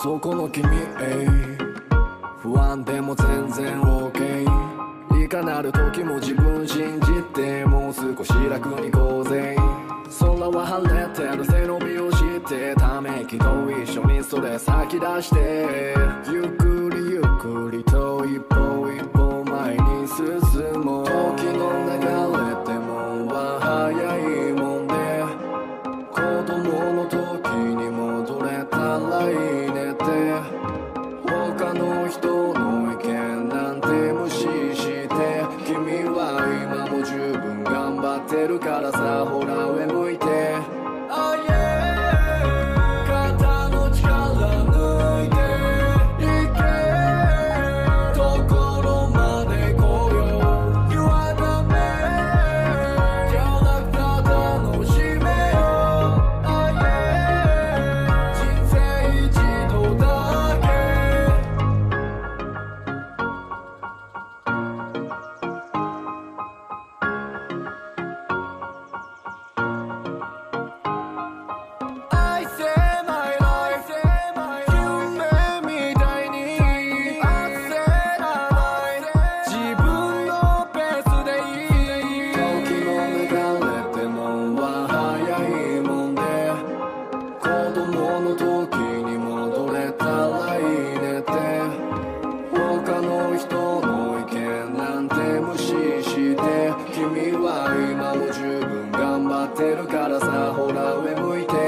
そこの君、不安でも全然 OK。 いかなる時も自分信じて、もう少し楽に行こうぜ。空は晴れてる、背伸びをしてため息と一緒にそれ咲き出して、ゆっくりゆっくりと一歩一歩前に進もう。時の流れってもんは早いもんで、子供の時に戻れたらいいねって。他の人の意見なんて無視して、君は今も十分頑張ってるからさ、ほら上向いて。Oh yeah、 肩の力抜いていけ、ところまで来よう。 You are the man、 キャラクター楽しめよう。 Oh yeah、 人生一度だけ。I say my life、 夢みたいに焦らない、自分のペースでいい。時の流れってもんは早いもんで、子供の時に戻れたらいいねって。他の人の意見なんて無視して、君は今も十分頑張ってるからさ、ほら上向いて。